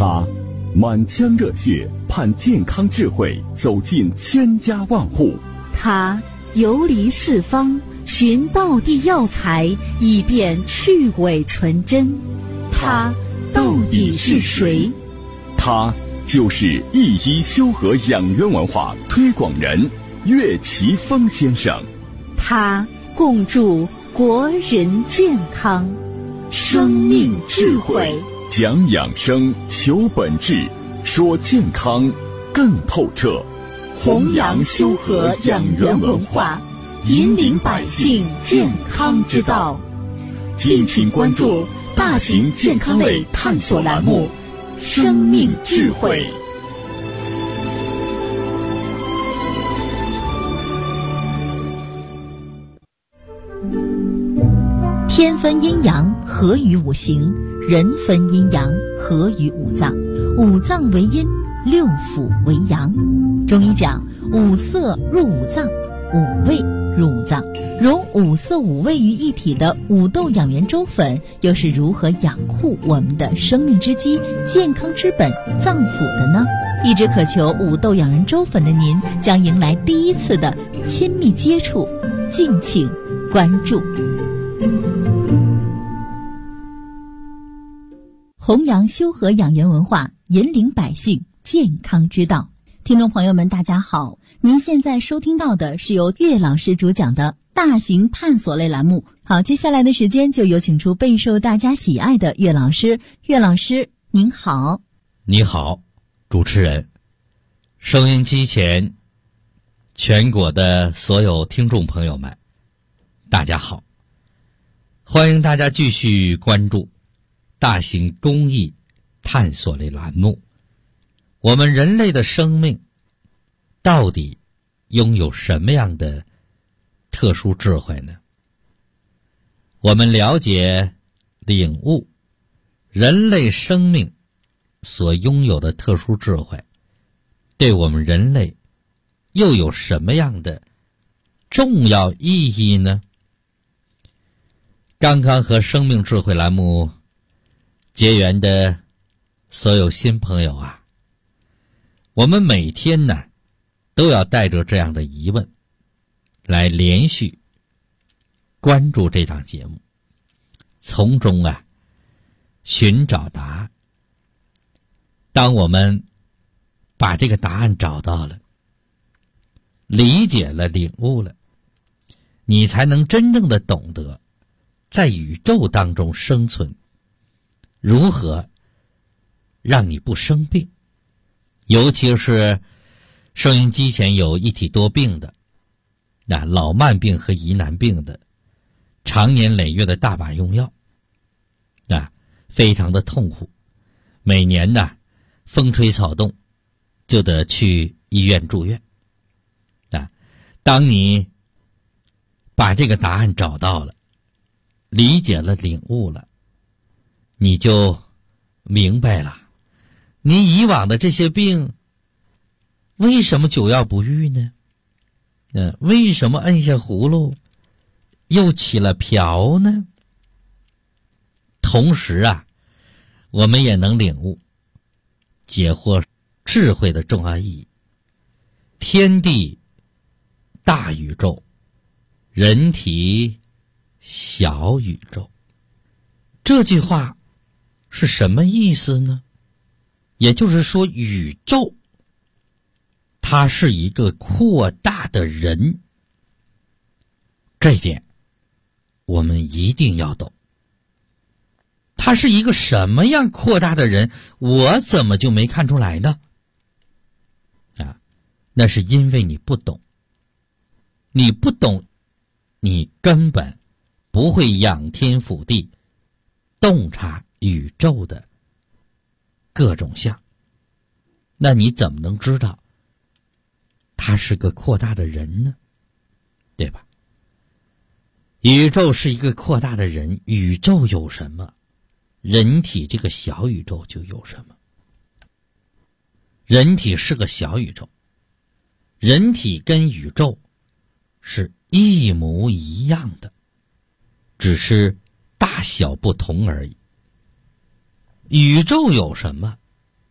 他满腔热血盼健康智慧走进千家万户， 他游离四方寻道地药材，以便去伪存真。他到底是谁？ 他就是一一修和养元文化推广人岳奇峰先生。 他共筑国人健康，生命智慧， 讲养生，求本质，说健康更透彻， 弘扬修和养元文化，引领百姓健康之道。敬请关注大型健康类探索栏目《生命智慧》。天分阴阳，合于五行；人分阴阳，合于五脏。五脏为阴，六腑为阳。中医讲五色入五脏，五味入五脏。融五色五味于一体的五豆养元粥粉，又是如何养护我们的生命之基、健康之本脏腑的呢？一直渴求五豆养元粥粉的您，将迎来第一次的亲密接触，敬请关注。弘扬修和养元文化，引领百姓健康之道。听众朋友们大家好，您现在收听到的是由岳老师主讲的大型探索类栏目。好，接下来的时间就有请出备受大家喜爱的岳老师。岳老师您好。 你好，主持人，收音机前全国的所有听众朋友们大家好，欢迎大家继续关注大型公益探索类栏目。我们人类的生命到底拥有什么样的特殊智慧呢？我们了解、领悟人类生命所拥有的特殊智慧，对我们人类又有什么样的重要意义呢？刚刚和生命智慧栏目结缘的所有新朋友啊，我们每天呢都要带着这样的疑问来连续关注这档节目，从中啊寻找答案。当我们把这个答案找到了，理解了，领悟了，你才能真正的懂得在宇宙当中生存，如何让你不生病。尤其是收音机前有一体多病的，老慢病和疑难病的，常年累月的大把用药，非常的痛苦。每年呢风吹草动就得去医院住院。当你把这个答案找到了，理解了，领悟了，你就明白了，你以往的这些病为什么久药不愈呢？为什么摁下葫芦又起了瓢呢？同时啊，我们也能领悟解惑智慧的重要意义。天地大宇宙，人体小宇宙。这句话是什么意思呢？也就是说，宇宙它是一个扩大的人，这一点我们一定要懂。它是一个什么样扩大的人，我怎么就没看出来呢？那是因为你不懂。你不懂，你根本不会仰天俯地洞察宇宙的各种相，那你怎么能知道他是个扩大的人呢？对吧？宇宙是一个扩大的人，宇宙有什么，人体这个小宇宙就有什么。人体是个小宇宙，人体跟宇宙是一模一样的，只是大小不同而已。宇宙有什么，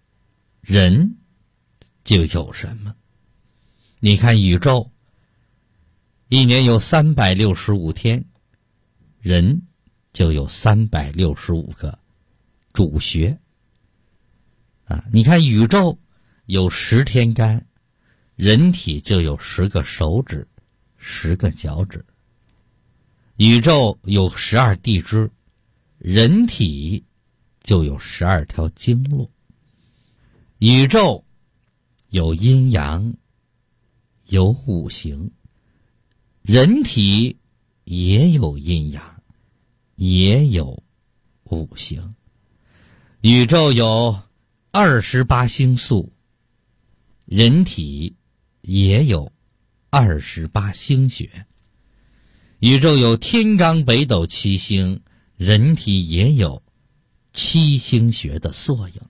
人就有什么。你看宇宙一年有365天，人就有365个主穴啊。你看宇宙有10天干，人体就有10个手指，10个脚趾。宇宙有12地支，人体就有12条经络。宇宙有阴阳，有五行，人体也有阴阳，也有五行。宇宙有28星宿，人体也有28星穴。宇宙有天罡北斗7星，人体也有7星穴的缩影。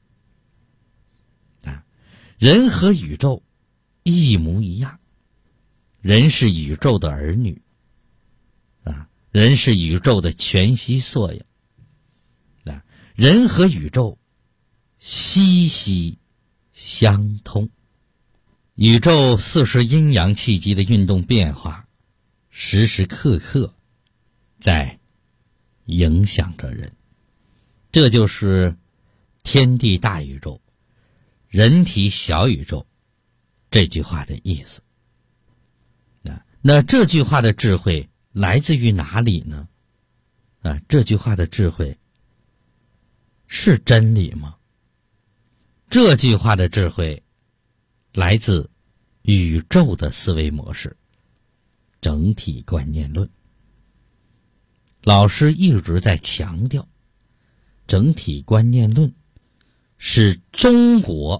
人和宇宙一模一样，人是宇宙的儿女啊，人是宇宙的全息缩影啊，人和宇宙息息相通。宇宙40阴阳气机的运动变化，时时刻刻在影响着人，这就是天地大宇宙，人体小宇宙这句话的意思。那这句话的智慧来自于哪里呢？这句话的智慧是真理吗？这句话的智慧来自宇宙的思维模式，整体观念论。老师一直在强调，整体观念论是中国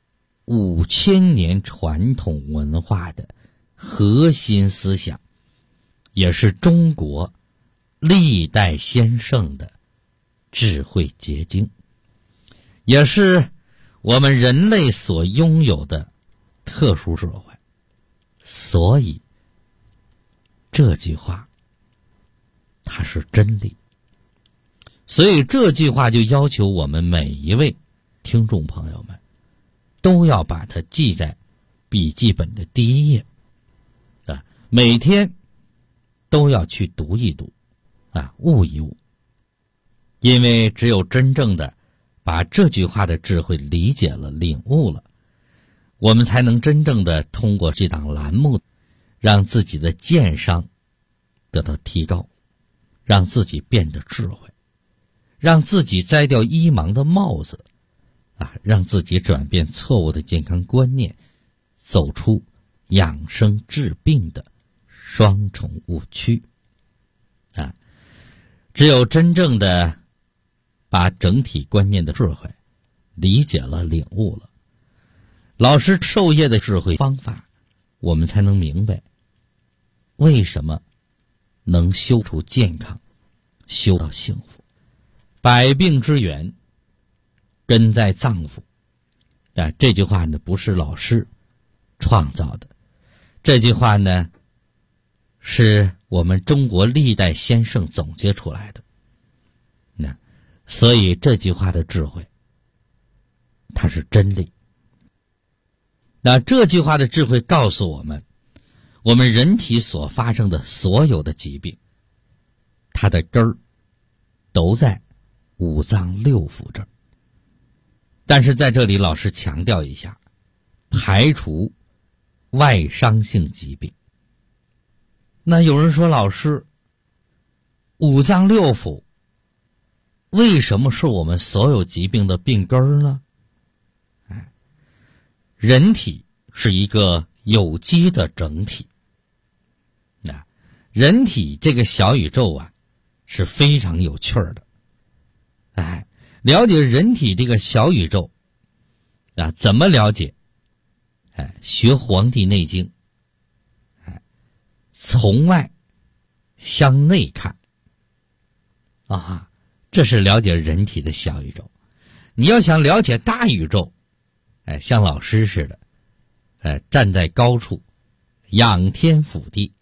5000年传统文化的核心思想，也是中国历代先圣的智慧结晶，也是我们人类所拥有的特殊智慧。所以这句话它是真理，所以这句话就要求我们每一位听众朋友们都要把它记在笔记本的第一页啊，每天都要去读一读啊，悟一悟。因为只有真正的把这句话的智慧理解了、领悟了，我们才能真正的通过这档栏目让自己的见商得到提高，让自己变得智慧，让自己摘掉衣盲的帽子啊，让自己转变错误的健康观念，走出养生治病的双重误区啊！只有真正的把整体观念的智慧理解了、领悟了，老师授业的智慧方法，我们才能明白为什么能修出健康，修到幸福。百病之源根在脏腑。这句话呢，不是老师创造的，这句话呢是我们中国历代先圣总结出来的。所以这句话的智慧它是真理。那这句话的智慧告诉我们，我们人体所发生的所有的疾病，它的根儿都在五脏六腑这儿。但是在这里老师强调一下，排除外伤性疾病。那有人说，老师，五脏六腑为什么是我们所有疾病的病根儿呢？人体是一个有机的整体，人体这个小宇宙啊是非常有趣儿的。了解人体这个小宇宙啊，怎么了解？学《黄帝内经》，从外向内看啊，这是了解人体的小宇宙。你要想了解大宇宙，像老师似的，站在高处，仰天俯地，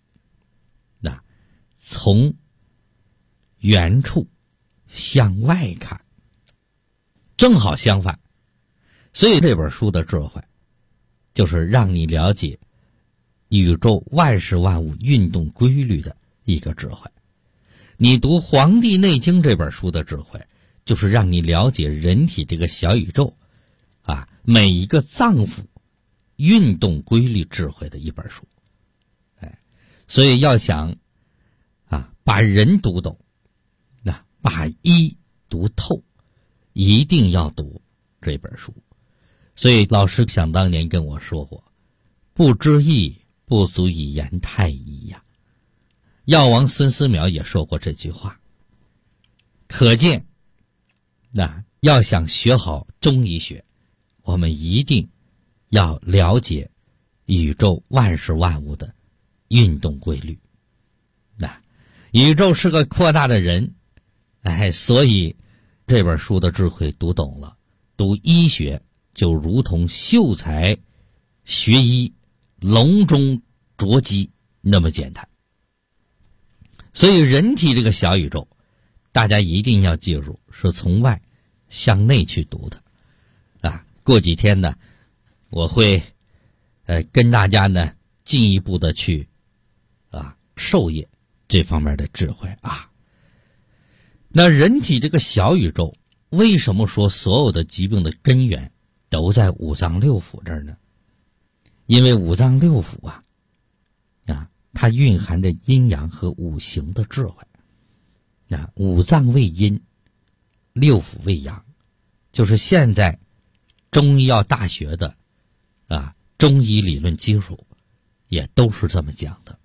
从远处向外看。正好相反， 所以这本书的智慧，就是让你了解宇宙万事万物运动规律的一个智慧。你读《黄帝内经》这本书的智慧，就是让你了解人体这个小宇宙每一个脏腑运动规律智慧的一本书。所以要想把人读懂，把医读透，一定要读这本书。所以老师想当年跟我说过，不知义不足以言太医呀。药王孙思邈也说过这句话。可见要想学好中医学，我们一定要了解宇宙万事万物的运动规律。宇宙是个扩大的人，所以这本书的智慧读懂了，读医学就如同秀才学医，笼中捉鸡那么简单。所以人体这个小宇宙，大家一定要记住，是从外向内去读的。过几天呢，我会跟大家呢进一步的去授业这方面的智慧那人体这个小宇宙，为什么说所有的疾病的根源都在五脏六腑这儿呢？因为五脏六腑它蕴含着阴阳和五行的智慧。五脏为阴，六腑为阳，就是现在中医药大学的中医理论基础也都是这么讲的。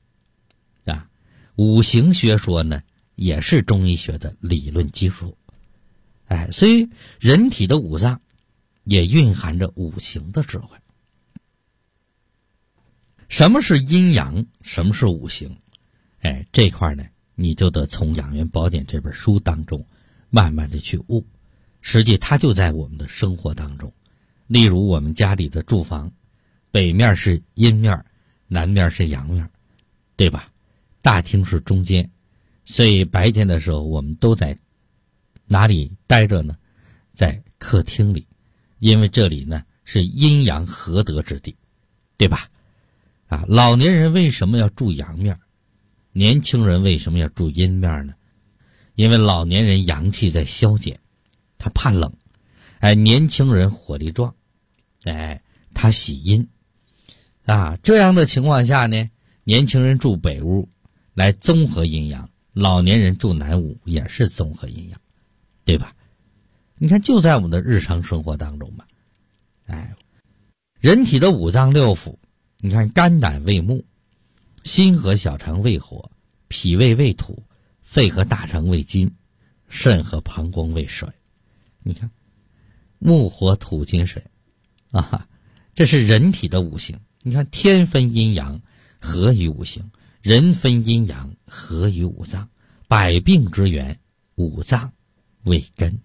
五行学说呢也是中医学的理论基础。所以人体的五脏也蕴含着五行的智慧。什么是阴阳，什么是五行？这块呢你就得从《养元宝典》这本书当中慢慢的去悟。实际它就在我们的生活当中。例如我们家里的住房，北面是阴面，南面是阳面，对吧？大厅是中间，所以白天的时候我们都在哪里待着呢？在客厅里，因为这里呢是阴阳合德之地，对吧？老年人为什么要住阳面？年轻人为什么要住阴面呢？因为老年人阳气在消减，他怕冷，年轻人火力壮，他喜阴，这样的情况下呢，年轻人住北屋来综合阴阳，老年人住南屋也是综合阴阳，对吧？你看就在我们的日常生活当中吧。人体的五脏六腑，你看肝胆为木，心和小肠为火，脾胃为土，肺和大肠为金，肾和膀胱为水。你看木火土金水这是人体的五行。你看天分阴阳，合于五行；人分阴阳，合于五脏。百病之源，五脏为根。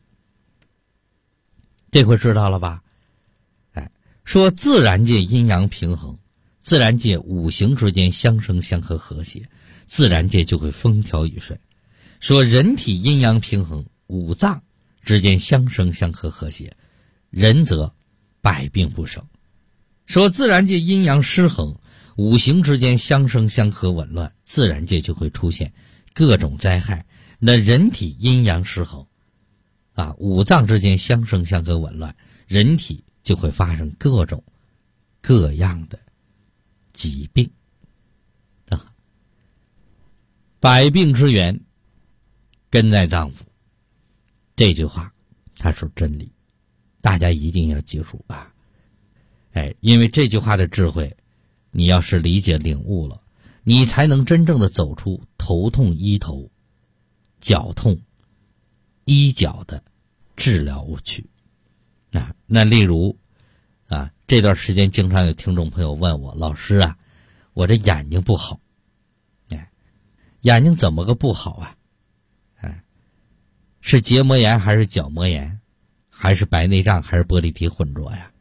这回知道了吧？说自然界阴阳平衡，自然界五行之间相生相克和谐，自然界就会风调雨顺。说人体阴阳平衡，五脏之间相生相克和谐，人则百病不生。说自然界阴阳失衡，五行之间相生相克紊乱，自然界就会出现各种灾害。那人体阴阳失衡五脏之间相生相克紊乱，人体就会发生各种各样的疾病百病之源根在脏腑，这句话它是真理，大家一定要记住因为这句话的智慧，你要是理解领悟了，你才能真正的走出头痛医头，脚痛医脚的治疗误区那例如这段时间经常有听众朋友问我，老师我这眼睛不好，眼睛怎么个不好是结膜炎还是角膜炎，还是白内障还是玻璃体混浊呀？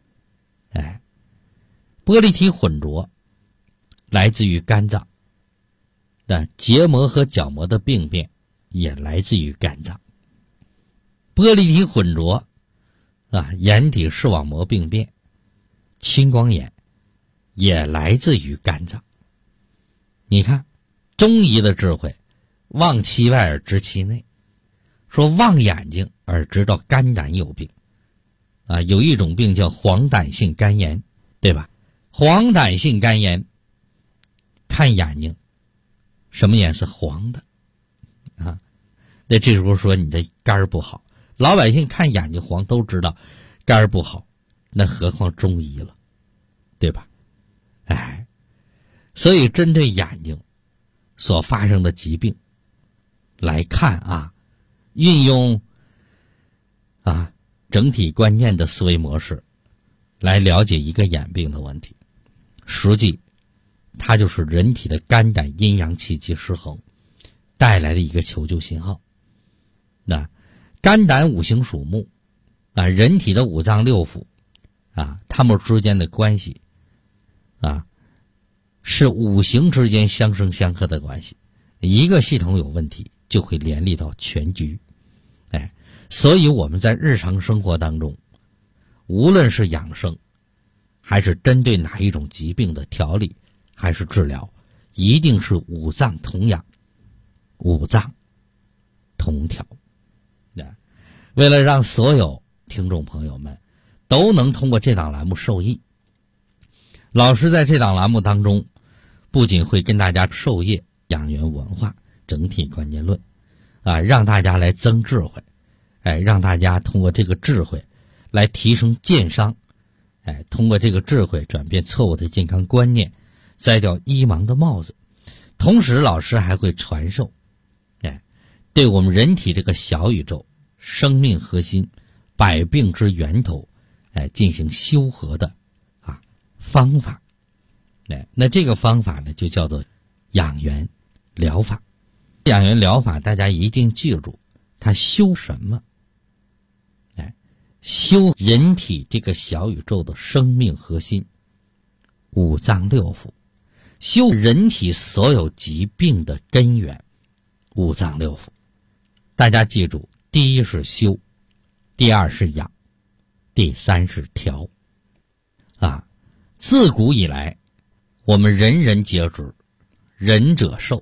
玻璃体混浊来自于肝脏，结膜和角膜的病变也来自于肝脏。玻璃体混浊眼底视网膜病变、青光眼也来自于肝脏。你看，中医的智慧，望其外而知其内，说望眼睛而知道肝胆有病。有一种病叫黄疸性肝炎，对吧？黄疸性肝炎，看眼睛，什么颜色？黄的。那这时候说你的肝不好，老百姓看眼睛黄都知道肝不好，那何况中医了，对吧？所以针对眼睛所发生的疾病来看运用整体观念的思维模式来了解一个眼病的问题，实际它就是人体的肝胆阴阳气机失衡带来的一个求救信号。肝胆五行属木人体的五脏六腑它们之间的关系是五行之间相生相克的关系，一个系统有问题就会连累到全局。所以我们在日常生活当中，无论是养生还是针对哪一种疾病的调理还是治疗，一定是五脏同养，五脏同调。为了让所有听众朋友们都能通过这档栏目受益，老师在这档栏目当中不仅会跟大家授业养元文化整体观念论让大家来增智慧，让大家通过这个智慧来提升健商，通过这个智慧转变错误的健康观念，摘掉医盲的帽子。同时老师还会传授对我们人体这个小宇宙生命核心百病之源头进行修和的方法。那这个方法呢就叫做养元疗法。养元疗法大家一定记住，它修什么？修人体这个小宇宙的生命核心五脏六腑，修人体所有疾病的根源五脏六腑。大家记住，第一是修，第二是养，第三是调。自古以来我们人人皆知仁者寿。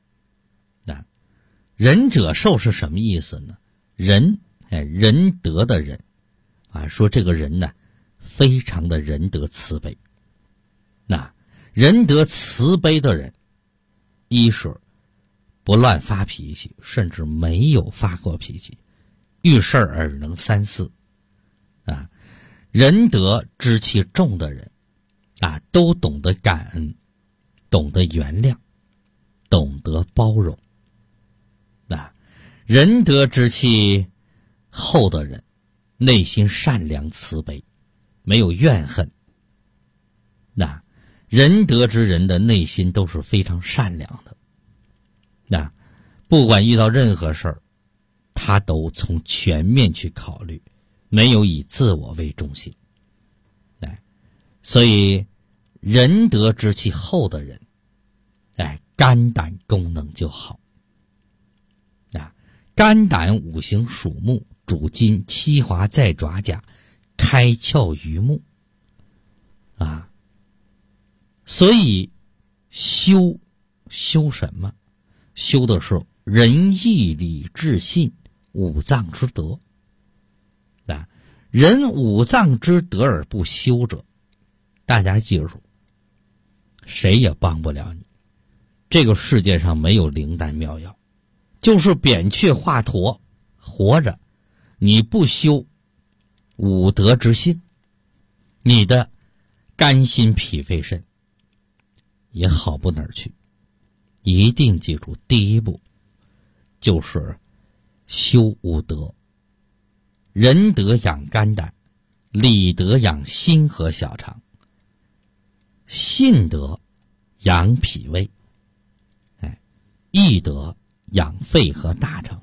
仁者寿是什么意思呢？仁德的仁说这个人呢非常的仁德慈悲。仁德慈悲的人，一是不乱发脾气，甚至没有发过脾气，遇事而能三思。仁德之气重的人都懂得感恩，懂得原谅，懂得包容。仁德之气厚的人，内心善良慈悲，没有怨恨。仁德之人的内心都是非常善良的。不管遇到任何事儿，他都从全面去考虑，没有以自我为中心。所以仁德之气厚的人，肝胆功能就好。肝胆五行属木，主筋，七华在爪甲，开窍于目。所以修什么？修的是仁义礼智信五脏之德。人五脏之德而不修者，大家记住，谁也帮不了你。这个世界上没有灵丹妙药，就是扁鹊华佗活着，你不修五德之性，你的肝心脾肺肾也好不哪儿去。一定记住，第一步就是修五德。仁德养肝胆，礼德养心和小肠，信德养脾胃，义德养肺和大肠，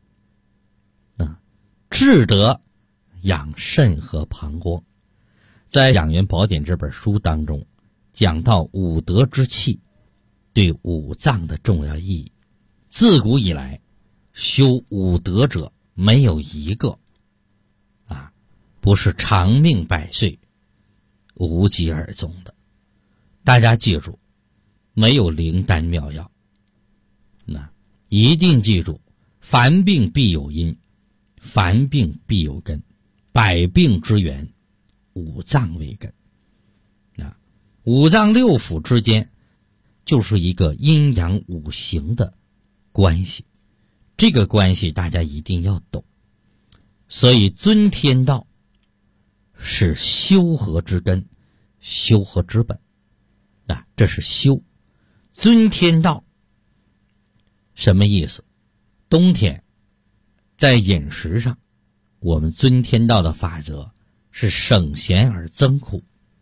智德养肾和膀胱。在《养元宝典》这本书当中讲到五德之气对五脏的重要意义。自古以来修五德者没有一个不是长命百岁、无疾而终的。大家记住，没有灵丹妙药，那一定记住，凡病必有因，凡病必有根，百病之源，五脏为根。五脏六腑之间就是一个阴阳五行的关系，这个关系大家一定要懂。所以尊天道是修和之根，修和之本。这是修。尊天道什么意思？冬天在饮食上，我们尊天道的法则是省咸而增苦。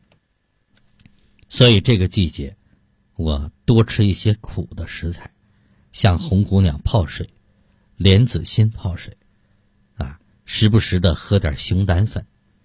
所以这个季节我多吃一些苦的食材，像红姑娘泡水、莲子心泡水时不时的喝点熊胆粉。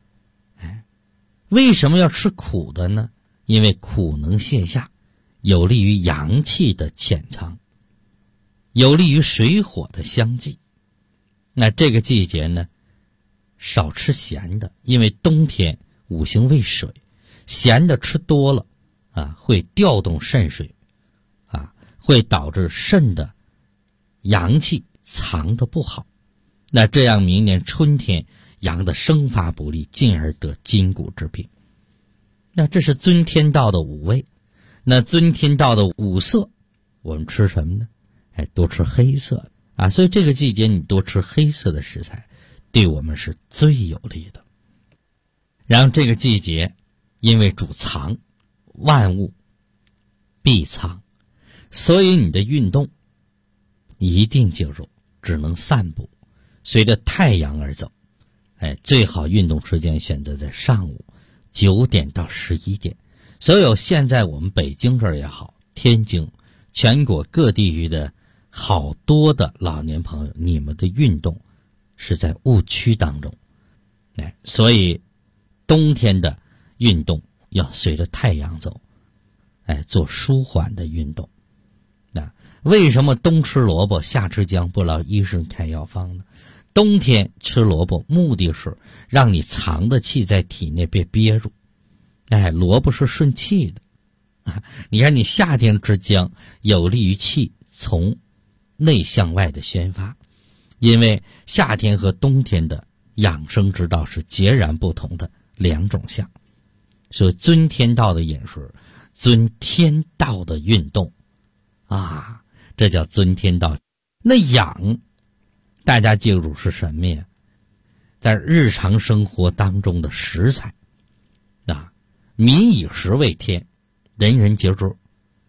为什么要吃苦的呢？因为苦能泻下，有利于阳气的潜藏，有利于水火的相济。那这个季节呢，少吃咸的，因为冬天五行为水，咸的吃多了会调动肾水会导致肾的阳气藏得不好。那这样明年春天阳的生发不利，进而得筋骨之病。那这是尊天道的五味。那尊天道的五色，我们吃什么呢？多吃黑色所以这个季节你多吃黑色的食材，对我们是最有利的。然后这个季节因为主藏，万物必藏，所以你的运动一定记住，只能散步，随着太阳而走。最好运动时间选择在上午9点到11点。所有现在我们北京这儿也好，天津，全国各地域的好多的老年朋友，你们的运动是在误区当中。所以冬天的运动要随着太阳走，做舒缓的运动。为什么冬吃萝卜夏吃姜，不劳医生开药方呢？冬天吃萝卜目的是让你藏的气在体内别憋住。萝卜是顺气的你看你夏天吃姜，有利于气从内向外的宣发。因为夏天和冬天的养生之道是截然不同的两种相。所以尊天道的饮食，尊天道的运动这叫尊天道。那养大家记住是什么呀？在日常生活当中的食材民以食为天，人人皆知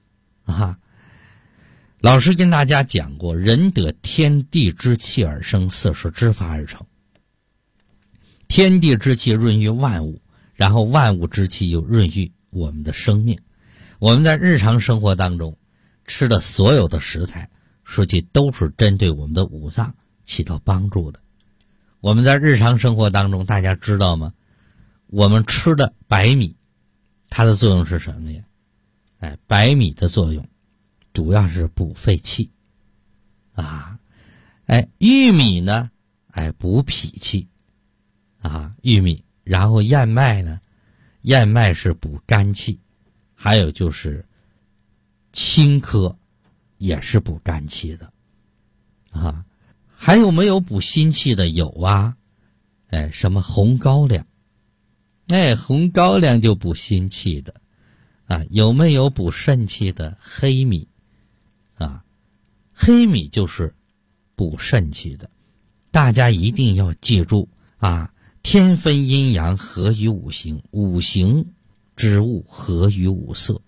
老师跟大家讲过，人得天地之气而生，色是之法而成。天地之气润于万物，然后万物之气又润于我们的生命。我们在日常生活当中吃的所有的食材，实际都是针对我们的五脏起到帮助的。我们在日常生活当中，大家知道吗？我们吃的白米，它的作用是什么呀？白米的作用主要是补肺气玉米呢补脾气玉米。然后燕麦呢，燕麦是补肝气，还有就是青稞也是补肝气的还有没有补心气的？有什么红高粱红高粱就补心气的有没有补肾气的？黑米黑米就是补肾气的。大家一定要记住天分阴阳合于五行，五行之物合于五色。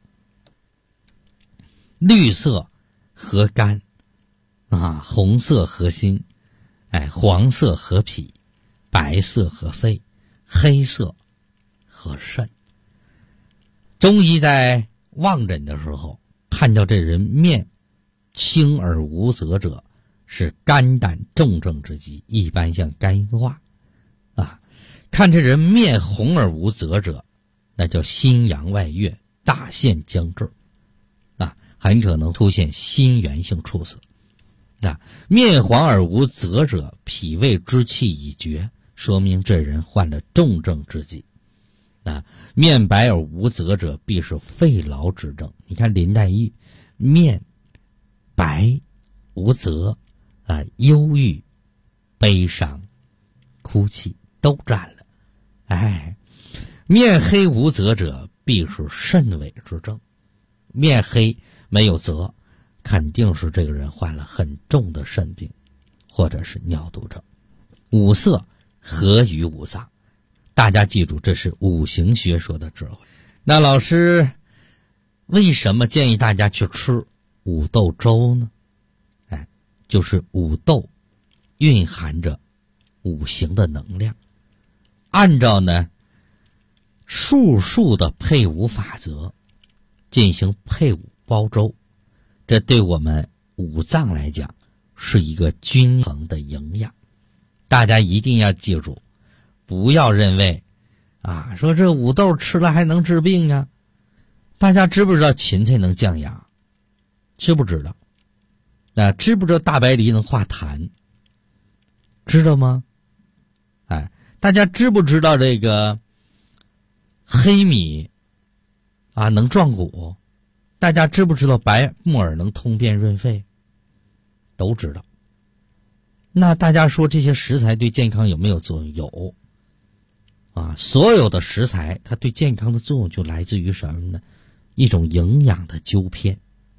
绿色合肝红色合心黄色合脾，白色合肺，黑色和肾。中医在望诊的时候，看到这人面青而无泽者，是肝胆重症之疾，一般像肝硬化看这人面红而无泽者，那叫心阳外越，大限将至很可能出现心源性猝死面黄而无泽者，脾胃之气已绝， 说明这人患了重症之疾。面白而无泽者，必是肺痨之症。你看林黛玉，面白无泽忧郁、悲伤、哭泣都占了。面黑无泽者，必是肾痿之症。面黑没有泽，肯定是这个人患了很重的肾病，或者是尿毒症。五色合于五脏，大家记住，这是五行学说的智慧。那老师为什么建议大家去吃五豆粥呢？就是五豆蕴含着五行的能量，按照数的配伍法则进行配伍煲粥，这对我们五脏来讲是一个均衡的营养。大家一定要记住，不要认为说这五豆吃了还能治病啊。大家知不知道芹菜能降压？知不知道？知不知道大白梨能化痰？知道吗？大家知不知道这个黑米能壮骨？大家知不知道白木耳能通便润肺？都知道。那大家说这些食材对健康有没有作用？有。所有的食材它对健康的作用就来自于什么呢？一种营养的纠偏，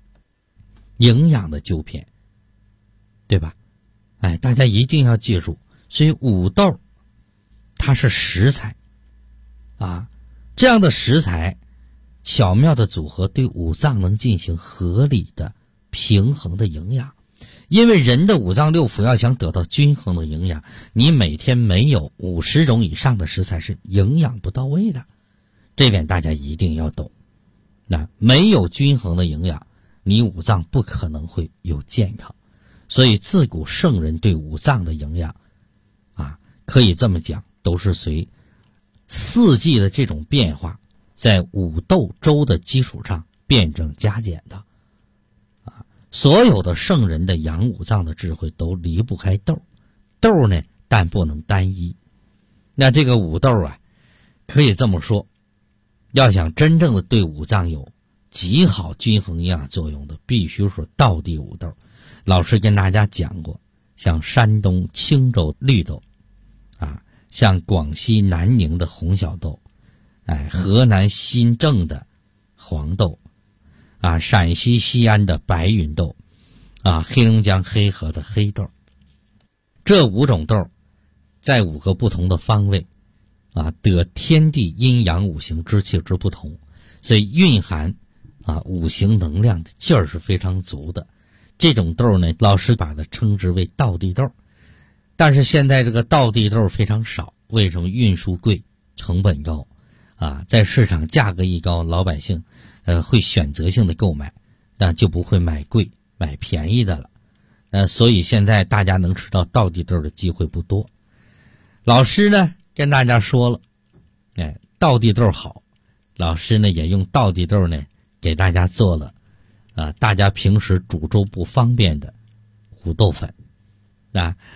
对吧？大家一定要记住，所以五豆它是食材这样的食材巧妙的组合对五脏能进行合理的平衡的营养。因为人的五脏六腑要想得到均衡的营养，你每天没有50种以上的食材是营养不到位的，这点大家一定要懂。没有均衡的营养，你五脏不可能会有健康。所以自古圣人对五脏的营养可以这么讲，都是随四季的这种变化，在五豆粥的基础上辩证加减的。所有的圣人的养五脏的智慧都离不开豆。豆呢，但不能单一。那这个五豆可以这么说，要想真正的对五脏有极好均衡营养作用的，必须是道地五豆。老师跟大家讲过，像山东青州绿豆像广西南宁的红小豆，河南新郑的黄豆陕西西安的白云豆黑龙江黑河的黑豆。这5种豆在5个不同的方位得天地阴阳五行之气之不同，所以蕴含五行能量的劲儿是非常足的。这种豆呢，老师把它称之为道地豆。但是现在这个道地豆非常少，为什么？运输贵，成本高在市场价格一高，老百姓会选择性的购买，但就不会买贵买便宜的了。所以现在大家能吃到道地豆的机会不多。老师呢跟大家说了，道地豆好，老师呢也用道地豆呢给大家做了大家平时煮粥不方便的五豆粉